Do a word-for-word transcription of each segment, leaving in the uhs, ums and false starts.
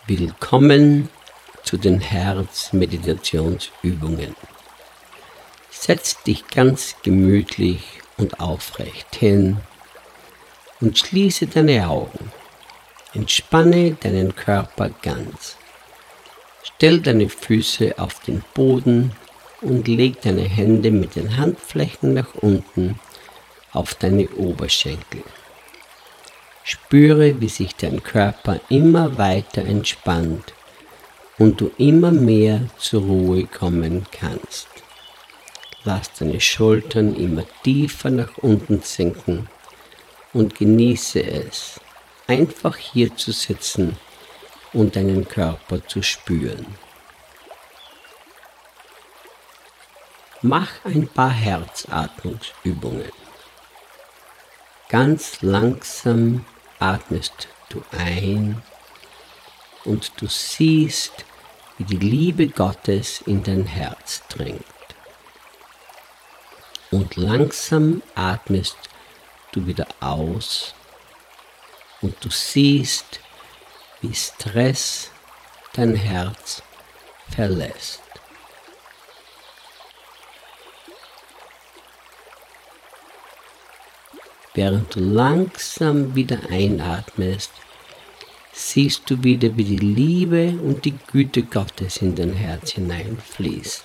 Willkommen zu den Herzmeditationsübungen. Setz dich ganz gemütlich und aufrecht hin und schließe deine Augen. Entspanne deinen Körper ganz. Stell deine Füße auf den Boden und leg deine Hände mit den Handflächen nach unten auf deine Oberschenkel. Spüre, wie sich dein Körper immer weiter entspannt und du immer mehr zur Ruhe kommen kannst. Lass deine Schultern immer tiefer nach unten sinken und genieße es, einfach hier zu sitzen und deinen Körper zu spüren. Mach ein paar Herzatmungsübungen. Ganz langsam atmest du ein und du siehst, wie die Liebe Gottes in dein Herz dringt. Und langsam atmest du wieder aus und du siehst, wie Stress dein Herz verlässt. Während du langsam wieder einatmest, siehst du wieder, wie die Liebe und die Güte Gottes in dein Herz hineinfließt.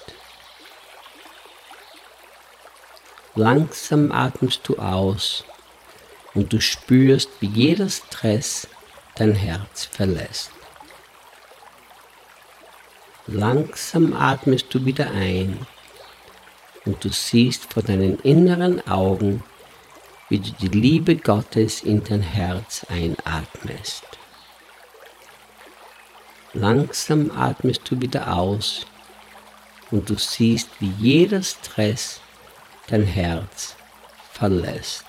Langsam atmest du aus und du spürst, wie jeder Stress dein Herz verlässt. Langsam atmest du wieder ein und du siehst vor deinen inneren Augen, wie du die Liebe Gottes in dein Herz einatmest. Langsam atmest du wieder aus und du siehst, wie jeder Stress dein Herz verlässt.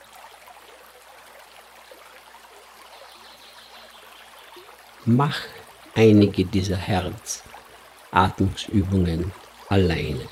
Mach einige dieser Herzatmungsübungen alleine.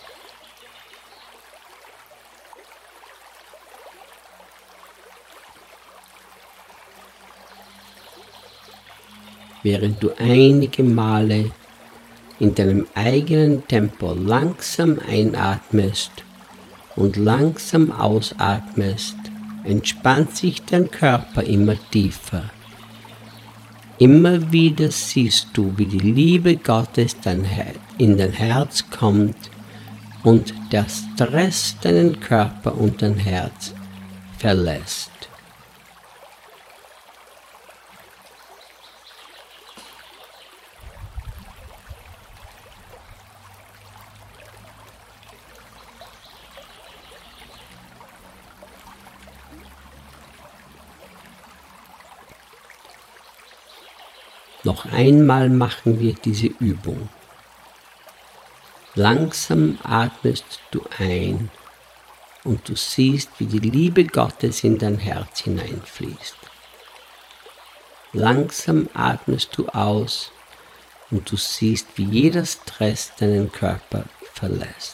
Während du einige Male in deinem eigenen Tempo langsam einatmest und langsam ausatmest, entspannt sich dein Körper immer tiefer. Immer wieder siehst du, wie die Liebe Gottes in dein Herz kommt und der Stress deinen Körper und dein Herz verlässt. Noch einmal machen wir diese Übung. Langsam atmest du ein und du siehst, wie die Liebe Gottes in dein Herz hineinfließt. Langsam atmest du aus und du siehst, wie jeder Stress deinen Körper verlässt.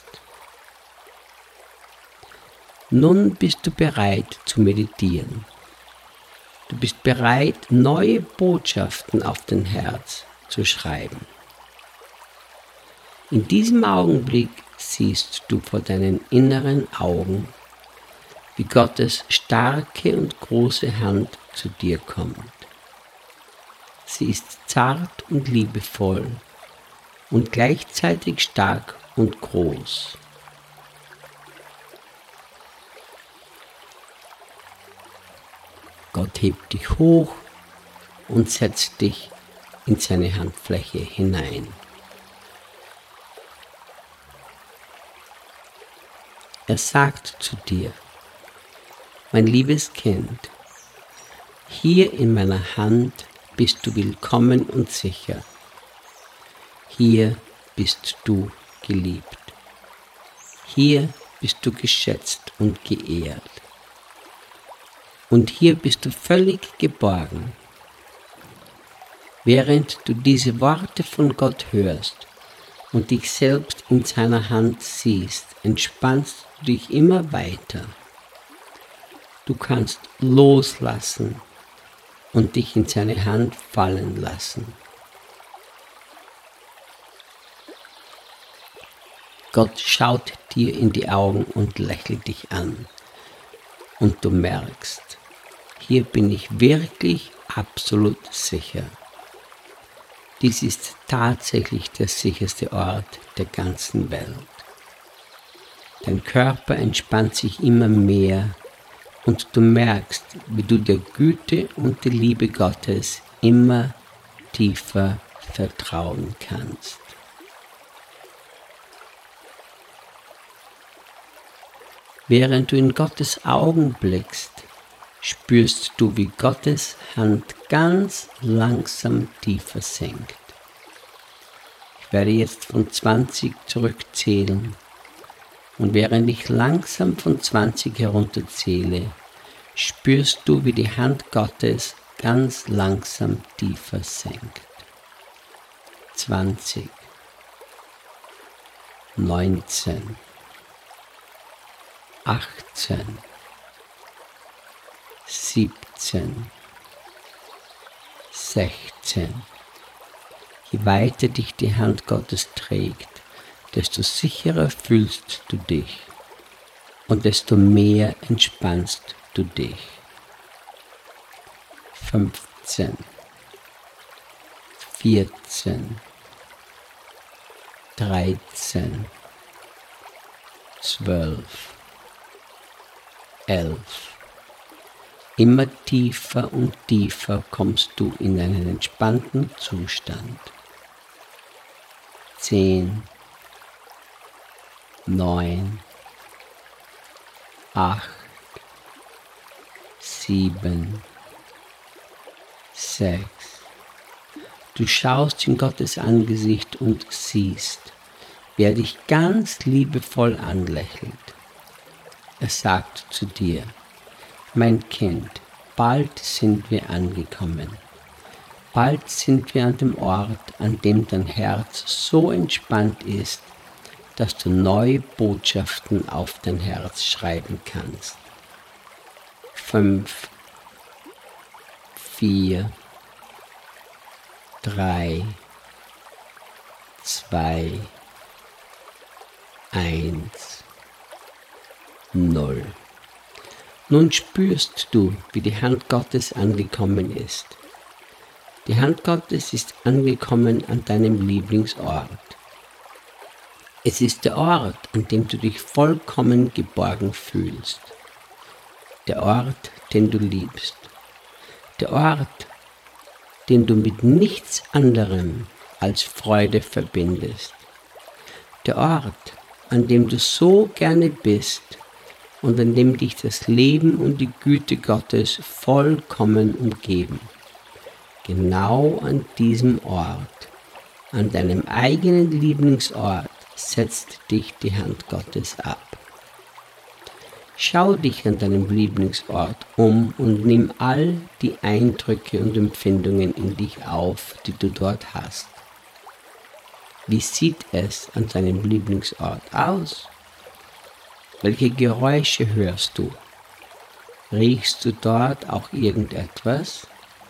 Nun bist du bereit zu meditieren. Du bist bereit, neue Botschaften auf dein Herz zu schreiben. In diesem Augenblick siehst du vor deinen inneren Augen, wie Gottes starke und große Hand zu dir kommt. Sie ist zart und liebevoll und gleichzeitig stark und groß. Gott hebt dich hoch und setzt dich in seine Handfläche hinein. Er sagt zu dir: Mein liebes Kind, hier in meiner Hand bist du willkommen und sicher. Hier bist du geliebt. Hier bist du geschätzt und geehrt. Und hier bist du völlig geborgen. Während du diese Worte von Gott hörst und dich selbst in seiner Hand siehst, entspannst du dich immer weiter. Du kannst loslassen und dich in seine Hand fallen lassen. Gott schaut dir in die Augen und lächelt dich an. Und du merkst, hier bin ich wirklich absolut sicher. Dies ist tatsächlich der sicherste Ort der ganzen Welt. Dein Körper entspannt sich immer mehr und du merkst, wie du der Güte und der Liebe Gottes immer tiefer vertrauen kannst. Während du in Gottes Augen blickst, spürst du, wie Gottes Hand ganz langsam tiefer sinkt. Ich werde jetzt von zwanzig zurückzählen und während ich langsam von zwanzig herunterzähle, spürst du, wie die Hand Gottes ganz langsam tiefer sinkt. zwanzig, neunzehn, achtzehn, siebzehn, sechzehn. Je weiter dich die Hand Gottes trägt, desto sicherer fühlst du dich und desto mehr entspannst du dich. fünfzehn, vierzehn, dreizehn, zwölf, elf. Immer tiefer und tiefer kommst du in einen entspannten Zustand. Zehn, neun, acht, sieben, sechs. Du schaust in Gottes Angesicht und siehst, wie er dich ganz liebevoll anlächelt. Er sagt zu dir: Mein Kind, bald sind wir angekommen. Bald sind wir an dem Ort, an dem dein Herz so entspannt ist, dass du neue Botschaften auf dein Herz schreiben kannst. Fünf, vier, drei, zwei, eins, null. Nun spürst du, wie die Hand Gottes angekommen ist. Die Hand Gottes ist angekommen an deinem Lieblingsort. Es ist der Ort, an dem du dich vollkommen geborgen fühlst. Der Ort, den du liebst. Der Ort, den du mit nichts anderem als Freude verbindest. Der Ort, an dem du so gerne bist und an dem dich das Leben und die Güte Gottes vollkommen umgeben. Genau an diesem Ort, an deinem eigenen Lieblingsort, setzt dich die Hand Gottes ab. Schau dich an deinem Lieblingsort um und nimm all die Eindrücke und Empfindungen in dich auf, die du dort hast. Wie sieht es an deinem Lieblingsort aus? Welche Geräusche hörst du? Riechst du dort auch irgendetwas?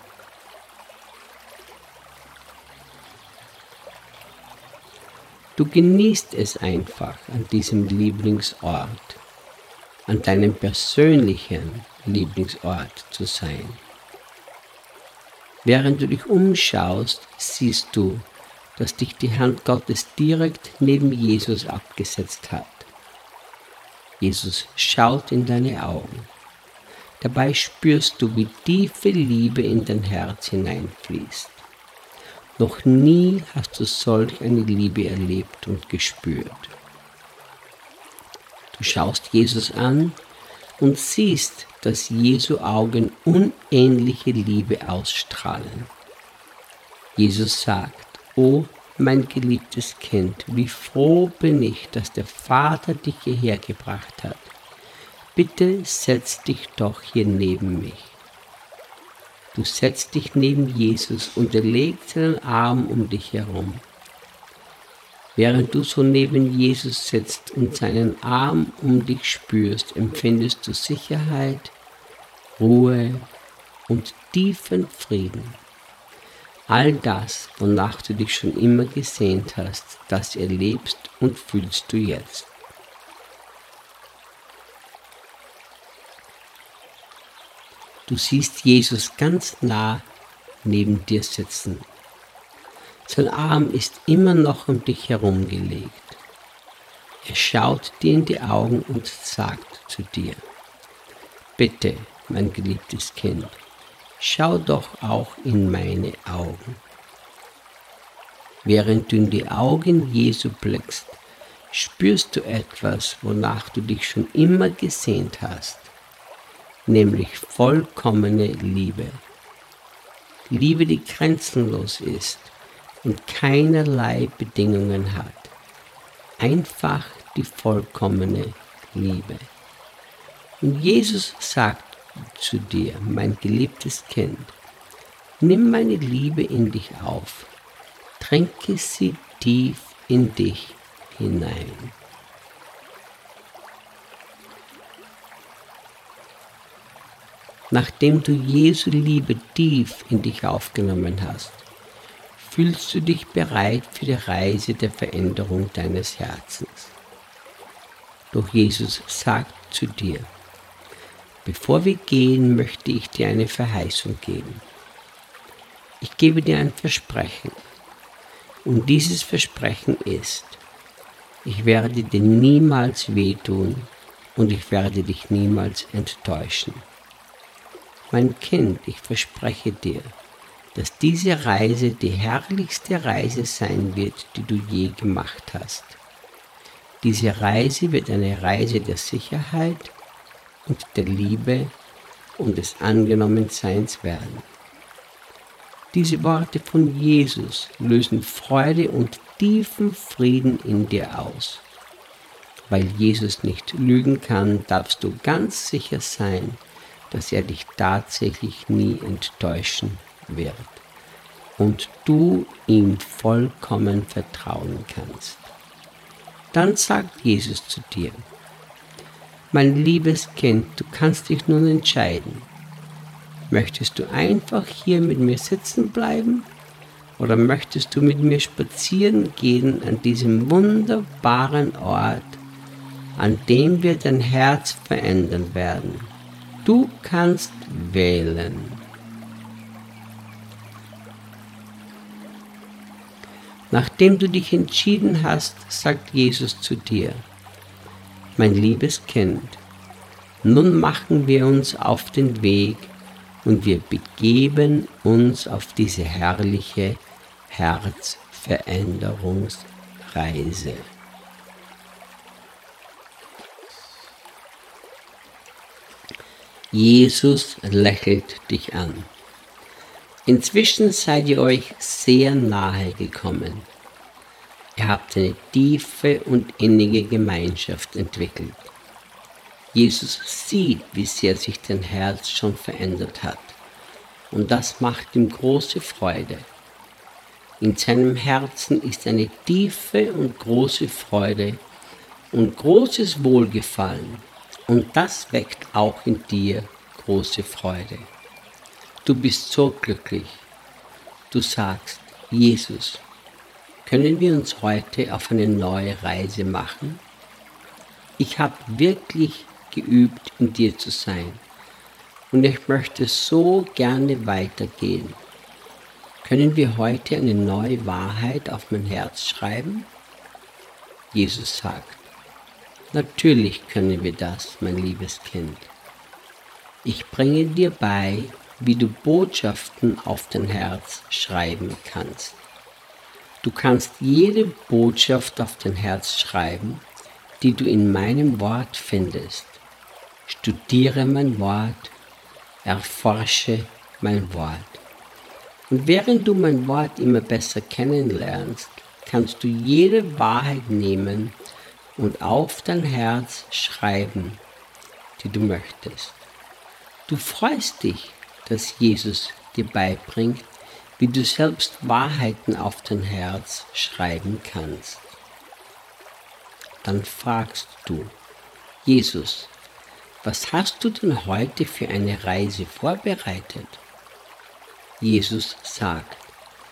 Du genießt es einfach, an diesem Lieblingsort, an deinem persönlichen Lieblingsort zu sein. Während du dich umschaust, siehst du, dass dich die Hand Gottes direkt neben Jesus abgesetzt hat. Jesus schaut in deine Augen. Dabei spürst du, wie tiefe Liebe in dein Herz hineinfließt. Noch nie hast du solch eine Liebe erlebt und gespürt. Du schaust Jesus an und siehst, dass Jesu Augen unähnliche Liebe ausstrahlen. Jesus sagt: O mein geliebtes Kind, wie froh bin ich, dass der Vater dich hierher gebracht hat. Bitte setz dich doch hier neben mich. Du setzt dich neben Jesus und er legt seinen Arm um dich herum. Während du so neben Jesus sitzt und seinen Arm um dich spürst, empfindest du Sicherheit, Ruhe und tiefen Frieden. All das, wonach du dich schon immer gesehnt hast, das erlebst und fühlst du jetzt. Du siehst Jesus ganz nah neben dir sitzen. Sein Arm ist immer noch um dich herumgelegt. Er schaut dir in die Augen und sagt zu dir: Bitte, mein geliebtes Kind, schau doch auch in meine Augen. Während du in die Augen Jesu blickst, spürst du etwas, wonach du dich schon immer gesehnt hast, nämlich vollkommene Liebe. Liebe, die grenzenlos ist und keinerlei Bedingungen hat. Einfach die vollkommene Liebe. Und Jesus sagt zu dir: Mein geliebtes Kind, nimm meine Liebe in dich auf, tränke sie tief in dich hinein. Nachdem du Jesu Liebe tief in dich aufgenommen hast, fühlst du dich bereit für die Reise der Veränderung deines Herzens. Doch Jesus sagt zu dir: Bevor wir gehen, möchte ich dir eine Verheißung geben. Ich gebe dir ein Versprechen. Und dieses Versprechen ist: Ich werde dir niemals wehtun und ich werde dich niemals enttäuschen. Mein Kind, ich verspreche dir, dass diese Reise die herrlichste Reise sein wird, die du je gemacht hast. Diese Reise wird eine Reise der Sicherheit und der Liebe und des Angenommenseins werden. Diese Worte von Jesus lösen Freude und tiefen Frieden in dir aus. Weil Jesus nicht lügen kann, darfst du ganz sicher sein, dass er dich tatsächlich nie enttäuschen wird und du ihm vollkommen vertrauen kannst. Dann sagt Jesus zu dir: Mein liebes Kind, du kannst dich nun entscheiden. Möchtest du einfach hier mit mir sitzen bleiben oder möchtest du mit mir spazieren gehen an diesem wunderbaren Ort, an dem wir dein Herz verändern werden? Du kannst wählen. Nachdem du dich entschieden hast, sagt Jesus zu dir: Mein liebes Kind, nun machen wir uns auf den Weg und wir begeben uns auf diese herrliche Herzveränderungsreise. Jesus lächelt dich an. Inzwischen seid ihr euch sehr nahe gekommen. Ihr habt eine tiefe und innige Gemeinschaft entwickelt. Jesus sieht, wie sehr sich dein Herz schon verändert hat, und das macht ihm große Freude. In seinem Herzen ist eine tiefe und große Freude und großes Wohlgefallen, und das weckt auch in dir große Freude. Du bist so glücklich. Du sagst: Jesus, können wir uns heute auf eine neue Reise machen? Ich habe wirklich geübt, in dir zu sein, und ich möchte so gerne weitergehen. Können wir heute eine neue Wahrheit auf mein Herz schreiben? Jesus sagt: Natürlich können wir das, mein liebes Kind. Ich bringe dir bei, wie du Botschaften auf dein Herz schreiben kannst. Du kannst jede Botschaft auf dein Herz schreiben, die du in meinem Wort findest. Studiere mein Wort, erforsche mein Wort. Und während du mein Wort immer besser kennenlernst, kannst du jede Wahrheit nehmen und auf dein Herz schreiben, die du möchtest. Du freust dich, dass Jesus dir beibringt, wie du selbst Wahrheiten auf dein Herz schreiben kannst. Dann fragst du: Jesus, was hast du denn heute für eine Reise vorbereitet? Jesus sagt: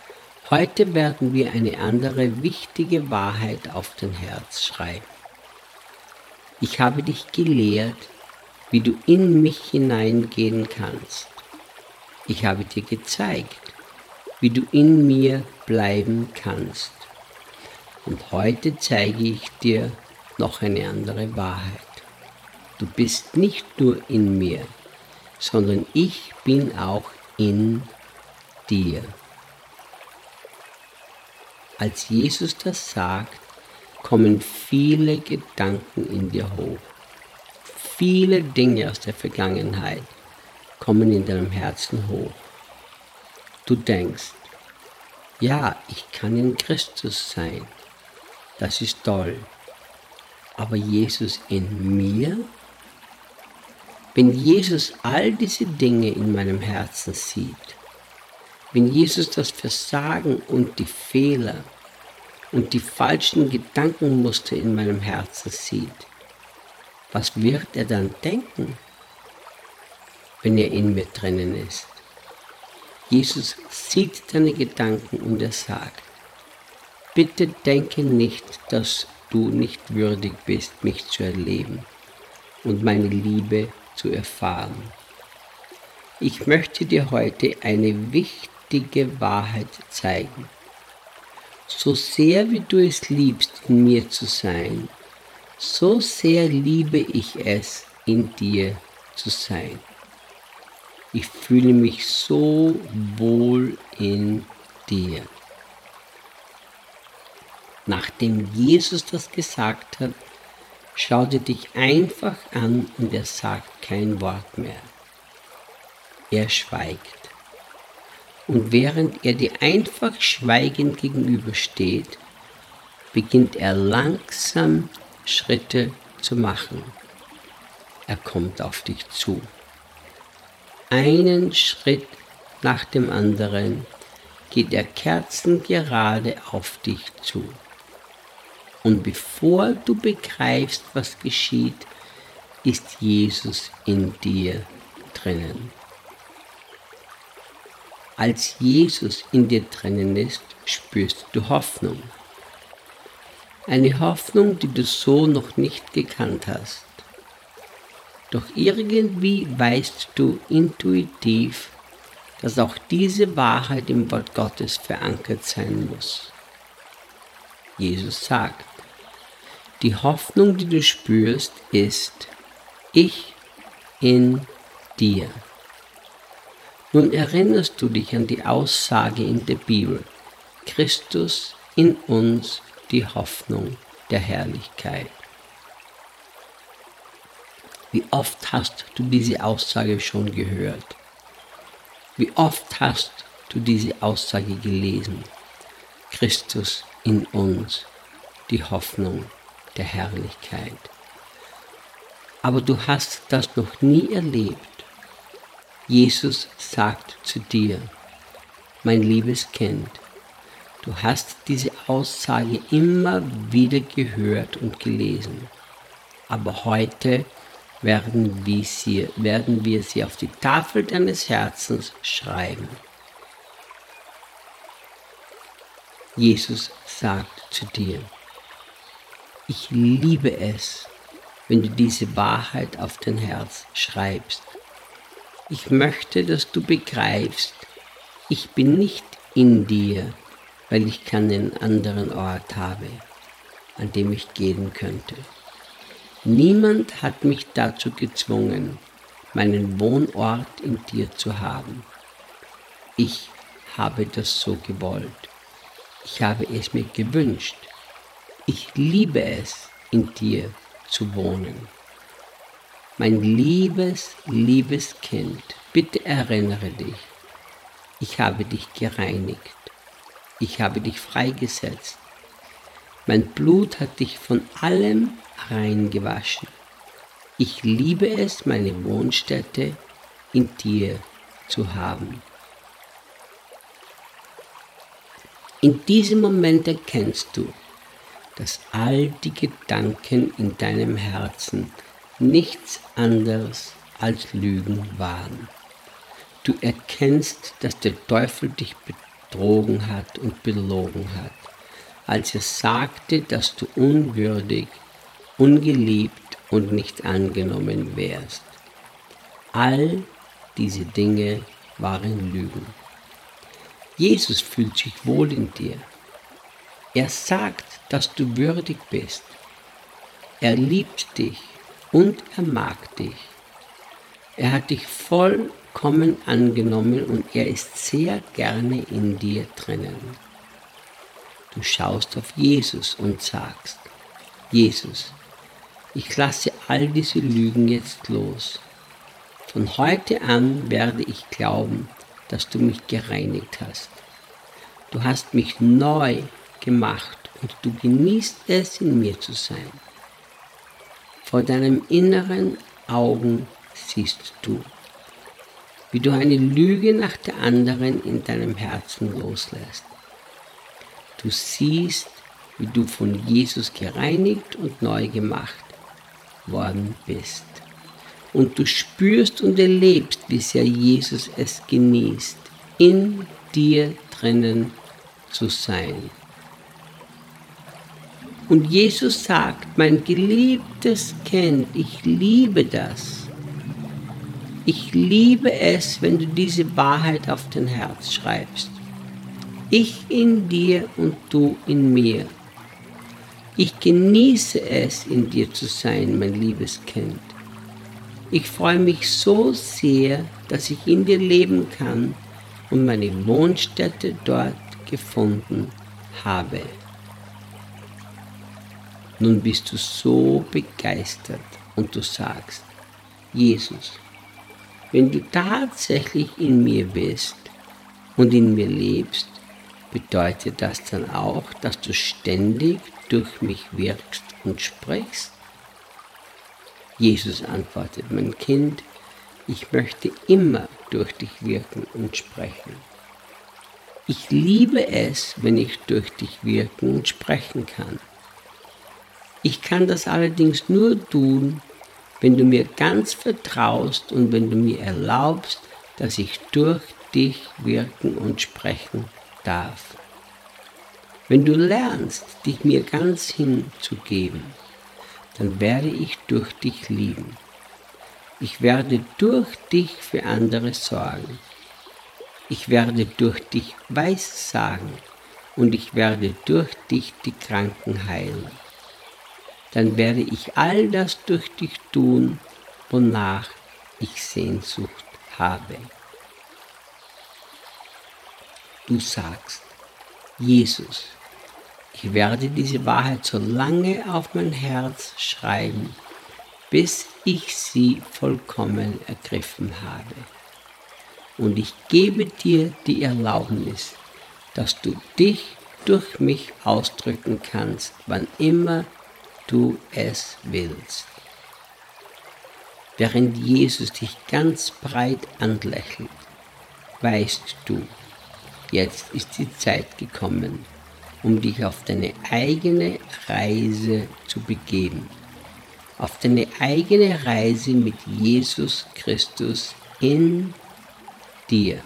Heute werden wir eine andere wichtige Wahrheit auf dein Herz schreiben. Ich habe dich gelehrt, wie du in mich hineingehen kannst. Ich habe dir gezeigt, wie du in mir bleiben kannst. Und heute zeige ich dir noch eine andere Wahrheit. Du bist nicht nur in mir, sondern ich bin auch in dir. Als Jesus das sagt, kommen viele Gedanken in dir hoch. Viele Dinge aus der Vergangenheit kommen in deinem Herzen hoch. Du denkst, ja, ich kann in Christus sein. Das ist toll. Aber Jesus in mir? Wenn Jesus all diese Dinge in meinem Herzen sieht, wenn Jesus das Versagen und die Fehler und die falschen Gedankenmuster in meinem Herzen sieht, was wird er dann denken, wenn er in mir drinnen ist? Jesus sieht deine Gedanken und er sagt, bitte denke nicht, dass du nicht würdig bist, mich zu erleben und meine Liebe zu erfahren. Ich möchte dir heute eine wichtige Wahrheit zeigen. So sehr wie du es liebst, in mir zu sein, so sehr liebe ich es, in dir zu sein. Ich fühle mich so wohl in dir. Nachdem Jesus das gesagt hat, schaut er dich einfach an und er sagt kein Wort mehr. Er schweigt. Und während er dir einfach schweigend gegenübersteht, beginnt er langsam Schritte zu machen. Er kommt auf dich zu. Einen Schritt nach dem anderen geht er kerzengerade auf dich zu. Und bevor du begreifst, was geschieht, ist Jesus in dir drinnen. Als Jesus in dir drinnen ist, spürst du Hoffnung. Eine Hoffnung, die du so noch nicht gekannt hast. Doch irgendwie weißt du intuitiv, dass auch diese Wahrheit im Wort Gottes verankert sein muss. Jesus sagt, die Hoffnung, die du spürst, ist ich in dir. Nun erinnerst du dich an die Aussage in der Bibel, Christus in uns, die Hoffnung der Herrlichkeit. Wie oft hast du diese Aussage schon gehört? Wie oft hast du diese Aussage gelesen? Christus in uns, die Hoffnung der Herrlichkeit. Aber du hast das noch nie erlebt. Jesus sagt zu dir, mein liebes Kind, du hast diese Aussage immer wieder gehört und gelesen, aber heute werden wir sie, werden wir sie auf die Tafel deines Herzens schreiben. Jesus sagt zu dir, ich liebe es, wenn du diese Wahrheit auf dein Herz schreibst. Ich möchte, dass du begreifst, ich bin nicht in dir, weil ich keinen anderen Ort habe, an dem ich gehen könnte. Niemand hat mich dazu gezwungen, meinen Wohnort in dir zu haben. Ich habe das so gewollt. Ich habe es mir gewünscht. Ich liebe es, in dir zu wohnen. Mein liebes, liebes Kind, bitte erinnere dich, ich habe dich gereinigt, ich habe dich freigesetzt. Mein Blut hat dich von allem reingewaschen. Ich liebe es, meine Wohnstätte in dir zu haben. In diesem Moment erkennst du, dass all die Gedanken in deinem Herzen nichts anderes als Lügen waren. Du erkennst, dass der Teufel dich betrogen hat und belogen hat, als er sagte, dass du unwürdig, ungeliebt und nicht angenommen wärst. All diese Dinge waren Lügen. Jesus fühlt sich wohl in dir. Er sagt, dass du würdig bist. Er liebt dich und er mag dich. Er hat dich vollkommen angenommen und er ist sehr gerne in dir drinnen. Du schaust auf Jesus und sagst, Jesus, ich lasse all diese Lügen jetzt los. Von heute an werde ich glauben, dass du mich gereinigt hast. Du hast mich neu gemacht und du genießt es, in mir zu sein. Vor deinem inneren Augen siehst du, wie du eine Lüge nach der anderen in deinem Herzen loslässt. Du siehst, wie du von Jesus gereinigt und neu gemacht worden bist. Und du spürst und erlebst, wie sehr Jesus es genießt, in dir drinnen zu sein. Und Jesus sagt, mein geliebtes Kind, ich liebe das. Ich liebe es, wenn du diese Wahrheit auf dein Herz schreibst. Ich in dir und du in mir. Ich genieße es, in dir zu sein, mein liebes Kind. Ich freue mich so sehr, dass ich in dir leben kann und meine Wohnstätte dort gefunden habe. Nun bist du so begeistert und du sagst, Jesus, wenn du tatsächlich in mir bist und in mir lebst, bedeutet das dann auch, dass du ständig durch mich wirkst und sprichst? Jesus antwortet, mein Kind, ich möchte immer durch dich wirken und sprechen. Ich liebe es, wenn ich durch dich wirken und sprechen kann. Ich kann das allerdings nur tun, wenn du mir ganz vertraust und wenn du mir erlaubst, dass ich durch dich wirken und sprechen darf. Wenn du lernst, dich mir ganz hinzugeben, dann werde ich durch dich lieben. Ich werde durch dich für andere sorgen. Ich werde durch dich Weissagen und ich werde durch dich die Kranken heilen. Dann werde ich all das durch dich tun, wonach ich Sehnsucht habe. Du sagst, Jesus, ich werde diese Wahrheit so lange auf mein Herz schreiben, bis ich sie vollkommen ergriffen habe. Und ich gebe dir die Erlaubnis, dass du dich durch mich ausdrücken kannst, wann immer du es willst. Während Jesus dich ganz breit anlächelt, weißt du, jetzt ist die Zeit gekommen, um dich auf deine eigene Reise zu begeben. Auf deine eigene Reise mit Jesus Christus in dir.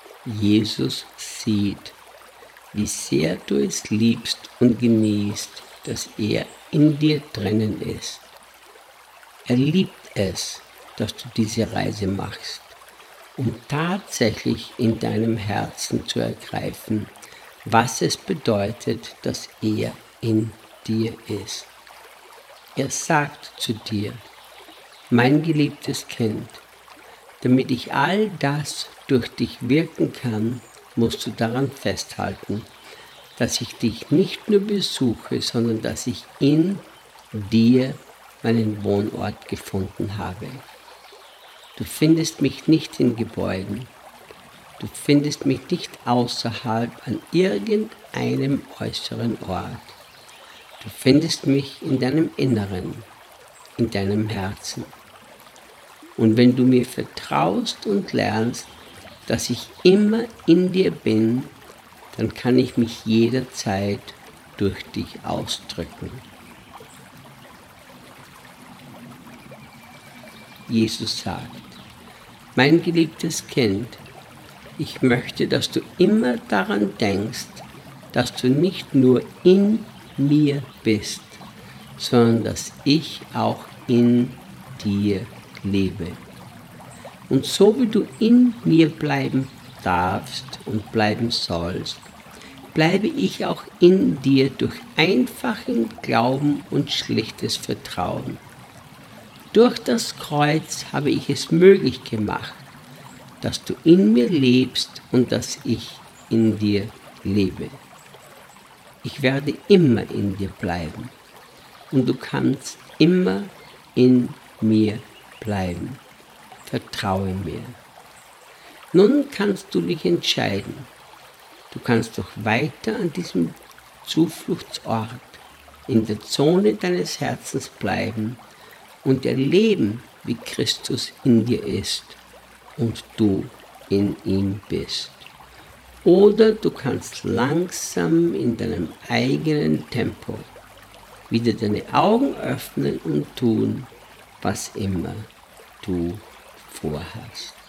Jesus sieht, wie sehr du es liebst und genießt, dass er in dir drinnen ist. Er liebt es, dass du diese Reise machst, um tatsächlich in deinem Herzen zu ergreifen, was es bedeutet, dass er in dir ist. Er sagt zu dir: Mein geliebtes Kind, damit ich all das durch dich wirken kann, musst du daran festhalten, dass ich dich nicht nur besuche, sondern dass ich in dir meinen Wohnort gefunden habe. Du findest mich nicht in Gebäuden, du findest mich nicht außerhalb an irgendeinem äußeren Ort. Du findest mich in deinem Inneren, in deinem Herzen. Und wenn du mir vertraust und lernst, dass ich immer in dir bin, dann kann ich mich jederzeit durch dich ausdrücken. Jesus sagt: Mein geliebtes Kind, ich möchte, dass du immer daran denkst, dass du nicht nur in mir bist, sondern dass ich auch in dir lebe. Und so wie du in mir bleiben darfst und bleiben sollst, bleibe ich auch in dir durch einfachen Glauben und schlichtes Vertrauen. Durch das Kreuz habe ich es möglich gemacht, dass du in mir lebst und dass ich in dir lebe. Ich werde immer in dir bleiben und du kannst immer in mir bleiben. Vertraue mir. Nun kannst du dich entscheiden. Du kannst doch weiter an diesem Zufluchtsort in der Zone deines Herzens bleiben und erleben, wie Christus in dir ist und du in ihm bist. Oder du kannst langsam in deinem eigenen Tempo wieder deine Augen öffnen und tun, was immer du vorhast.